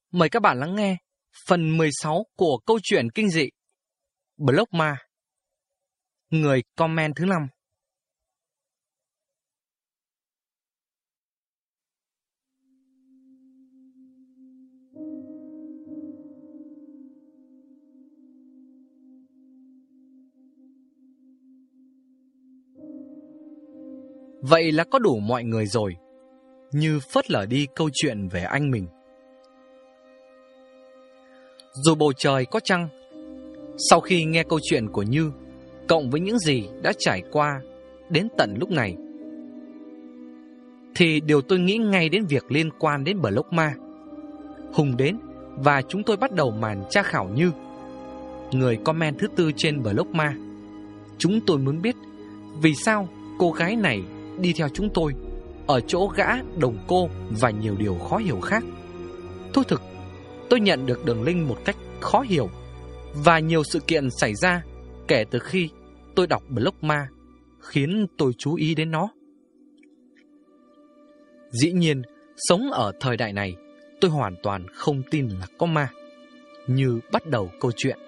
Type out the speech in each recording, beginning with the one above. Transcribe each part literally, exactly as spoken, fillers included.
Mời các bạn lắng nghe phần mười sáu của câu chuyện kinh dị Block Ma. Người comment thứ năm. Vậy là có đủ mọi người rồi, Như phớt lờ đi câu chuyện về anh mình. Dù bầu trời có trăng, sau khi nghe câu chuyện của Như, cộng với những gì đã trải qua đến tận lúc này, thì điều tôi nghĩ ngay đến việc liên quan đến Block Ma. Hùng đến và chúng tôi bắt đầu màn tra khảo Như, người comment thứ tư trên Block Ma. Chúng tôi muốn biết vì sao cô gái này đi theo chúng tôi, ở chỗ gã đồng cô và nhiều điều khó hiểu khác. Thú thực, tôi nhận được đường link một cách khó hiểu, và nhiều sự kiện xảy ra kể từ khi tôi đọc Block Ma khiến tôi chú ý đến nó. Dĩ nhiên, sống ở thời đại này, tôi hoàn toàn không tin là có ma. Như bắt đầu câu chuyện.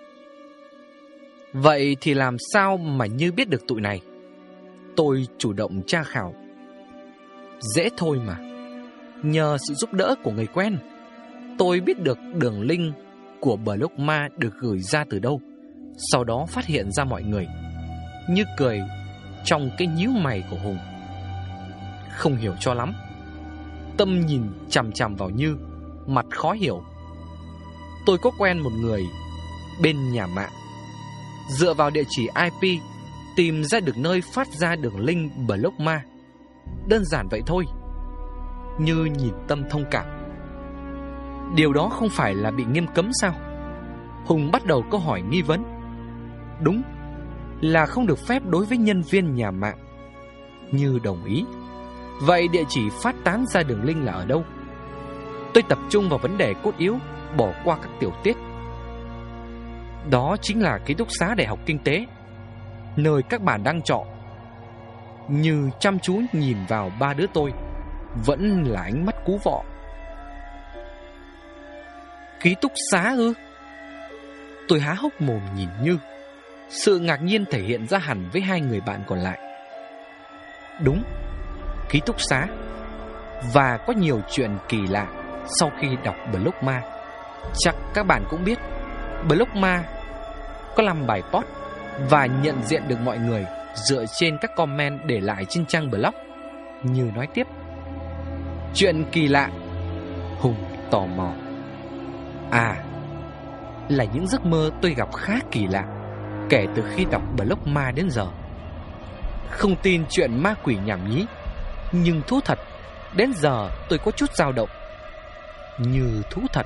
Vậy thì làm sao mà Như biết được tụi này? Tôi chủ động tra khảo. Dễ thôi mà. Nhờ sự giúp đỡ của người quen, tôi biết được đường link của Block Ma được gửi ra từ đâu. Sau đó phát hiện ra mọi người. Như cười trong cái nhíu mày của Hùng. Không hiểu cho lắm. Tâm nhìn chằm chằm vào Như, mặt khó hiểu. Tôi có quen một người bên nhà mạng, dựa vào địa chỉ i pê tìm ra được nơi phát ra đường link Block Ma. Đơn giản vậy thôi. Như nhìn Tâm thông cảm. Điều đó không phải là bị nghiêm cấm sao? Hùng bắt đầu câu hỏi nghi vấn. Đúng, là không được phép đối với nhân viên nhà mạng. Như đồng ý. Vậy địa chỉ phát tán ra đường link là ở đâu? Tôi tập trung vào vấn đề cốt yếu, bỏ qua các tiểu tiết. Đó chính là ký túc xá Đại học Kinh tế, nơi các bạn đang trọ. Như chăm chú nhìn vào ba đứa tôi, vẫn là ánh mắt cú vọ. Ký túc xá ư? Tôi há hốc mồm nhìn Như. Sự ngạc nhiên thể hiện ra hẳn với hai người bạn còn lại. Đúng, ký túc xá. Và có nhiều chuyện kỳ lạ sau khi đọc Block Ma. Chắc các bạn cũng biết Block Ma có làm bài post và nhận diện được mọi người dựa trên các comment để lại trên trang blog. Như nói tiếp. Chuyện kỳ lạ. Hùng tò mò. À, là những giấc mơ tôi gặp khá kỳ lạ kể từ khi đọc Block Ma đến giờ. Không tin chuyện ma quỷ nhảm nhí, nhưng thú thật, đến giờ tôi có chút dao động. Như thú thật.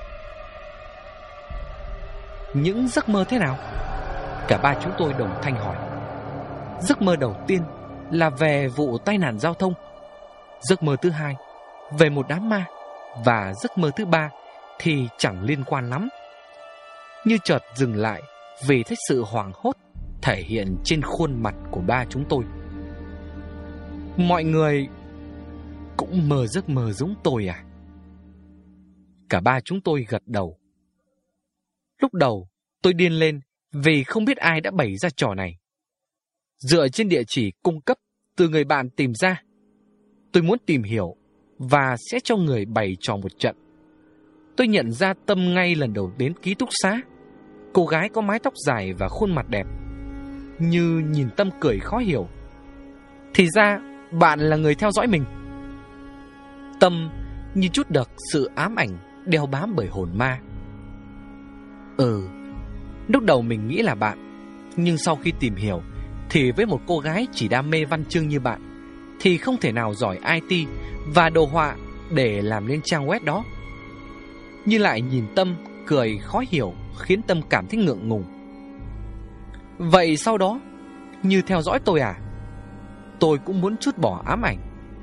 Những giấc mơ thế nào? Cả ba chúng tôi đồng thanh hỏi. Giấc mơ đầu tiên là về vụ tai nạn giao thông. Giấc mơ thứ hai về một đám ma. Và giấc mơ thứ ba thì chẳng liên quan lắm. Như chợt dừng lại vì thấy sự hoảng hốt thể hiện trên khuôn mặt của ba chúng tôi. Mọi người cũng mơ giấc mơ giống tôi à? Cả ba chúng tôi gật đầu. Lúc đầu tôi điên lên vì không biết ai đã bày ra trò này. Dựa trên địa chỉ cung cấp từ người bạn tìm ra, tôi muốn tìm hiểu và sẽ cho người bày trò một trận. Tôi nhận ra Tâm ngay lần đầu đến ký túc xá. Cô gái có mái tóc dài và khuôn mặt đẹp. Như nhìn Tâm cười khó hiểu. Thì ra bạn là người theo dõi mình. Tâm như chút được sự ám ảnh đeo bám bởi hồn ma. Ừ, lúc đầu mình nghĩ là bạn, nhưng sau khi tìm hiểu thì với một cô gái chỉ đam mê văn chương như bạn thì không thể nào giỏi i tê và đồ họa để làm nên trang web đó. Như lại nhìn Tâm cười khó hiểu khiến Tâm cảm thấy ngượng ngùng. Vậy sau đó Như theo dõi tôi à? Tôi cũng muốn trút bỏ ám ảnh.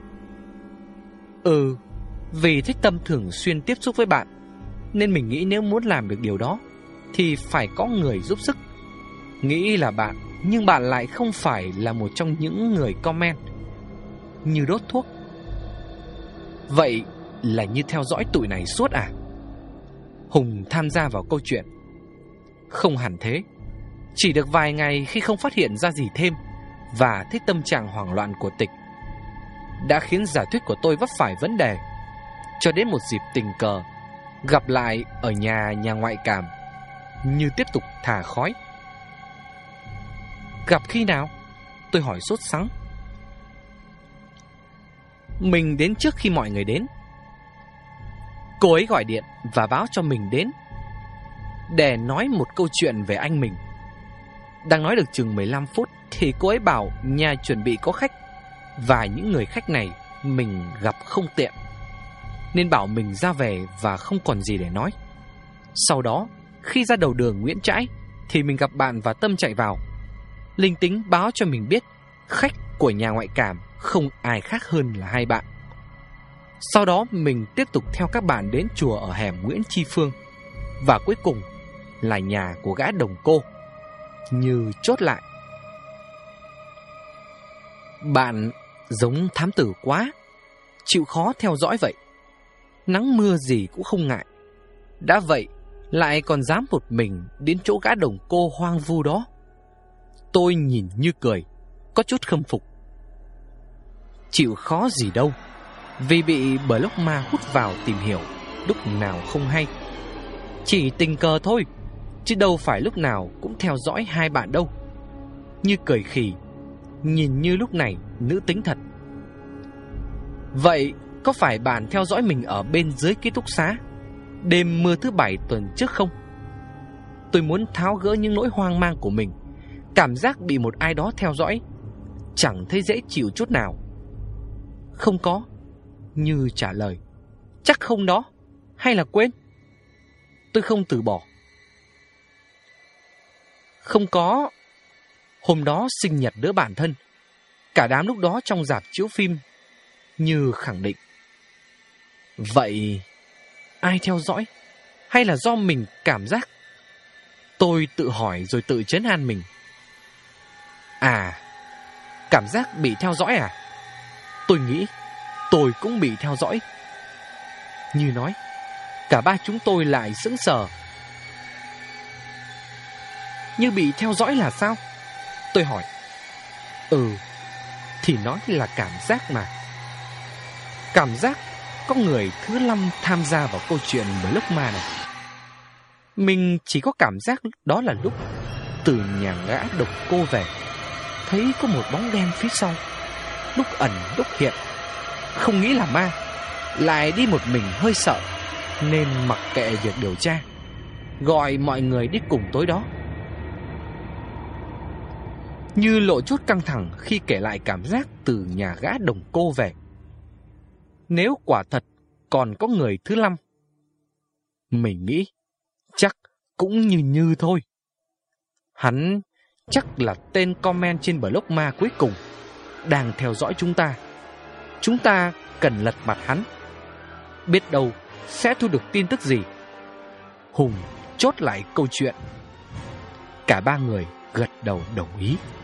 Ừ, vì thích Tâm thường xuyên tiếp xúc với bạn, nên mình nghĩ nếu muốn làm được điều đó thì phải có người giúp sức. Nghĩ là bạn, nhưng bạn lại không phải là một trong những người comment. Như đốt thuốc. Vậy là Như theo dõi tụi này suốt à? Hùng tham gia vào câu chuyện. Không hẳn thế. Chỉ được vài ngày khi không phát hiện ra gì thêm và thấy tâm trạng hoảng loạn của Tịch đã khiến giả thuyết của tôi vấp phải vấn đề. Cho đến một dịp tình cờ gặp lại ở nhà nhà ngoại cảm, Như tiếp tục thả khói. Gặp khi nào? Tôi hỏi sốt sắng. Mình đến trước khi mọi người đến. Cô ấy gọi điện và báo cho mình đến để nói một câu chuyện về anh mình. Đang nói được chừng mười lăm phút thì cô ấy bảo nhà chuẩn bị có khách, và những người khách này mình gặp không tiện, nên bảo mình ra về và không còn gì để nói. Sau đó, khi ra đầu đường Nguyễn Trãi thì mình gặp bạn và Tâm chạy vào, linh tính báo cho mình biết khách của nhà ngoại cảm không ai khác hơn là hai bạn. Sau đó mình tiếp tục theo các bạn đến chùa ở hẻm Nguyễn Tri Phương, và cuối cùng là nhà của gã đồng cô. Như chốt lại. Bạn giống thám tử quá, chịu khó theo dõi vậy. Nắng mưa gì cũng không ngại. Đã vậy lại còn dám một mình đến chỗ gã đồng cô hoang vu đó. Tôi nhìn Như cười, có chút khâm phục. Chịu khó gì đâu, vì bị blog ma hút vào tìm hiểu lúc nào không hay. Chỉ tình cờ thôi, chứ đâu phải lúc nào cũng theo dõi hai bạn đâu. Như cười khì, nhìn Như lúc này nữ tính thật. Vậy có phải bạn theo dõi mình ở bên dưới ký túc xá đêm mưa thứ bảy tuần trước không? Tôi muốn tháo gỡ những nỗi hoang mang của mình. Cảm giác bị một ai đó theo dõi chẳng thấy dễ chịu chút nào. Không có. Như trả lời. Chắc không đó. Hay là quên? Tôi không từ bỏ. Không có. Hôm đó sinh nhật đứa bạn thân, cả đám lúc đó trong rạp chiếu phim. Như khẳng định. Vậy ai theo dõi? Hay là do mình cảm giác? Tôi tự hỏi rồi tự trấn an mình. À, cảm giác bị theo dõi à? Tôi nghĩ tôi cũng bị theo dõi. Như nói. Cả ba chúng tôi lại sững sờ. Như bị theo dõi là sao? Tôi hỏi. Ừ, thì nói là cảm giác mà. Cảm giác có người thứ năm tham gia vào câu chuyện blog ma này. Mình chỉ có cảm giác đó là lúc từ nhà gã độc cô về, thấy có một bóng đen phía sau, lúc ẩn lúc hiện. Không nghĩ là ma, lại đi một mình hơi sợ, nên mặc kệ việc điều tra, gọi mọi người đi cùng tối đó. Như lộ chút căng thẳng khi kể lại cảm giác từ nhà gã đồng cô về. Nếu quả thật còn có người thứ năm, mình nghĩ chắc cũng như Như thôi. Hắn chắc là tên comment trên blog ma cuối cùng đang theo dõi chúng ta. Chúng ta cần lật mặt hắn, biết đâu sẽ thu được tin tức gì. Hùng chốt lại câu chuyện. Cả ba người gật đầu đồng ý.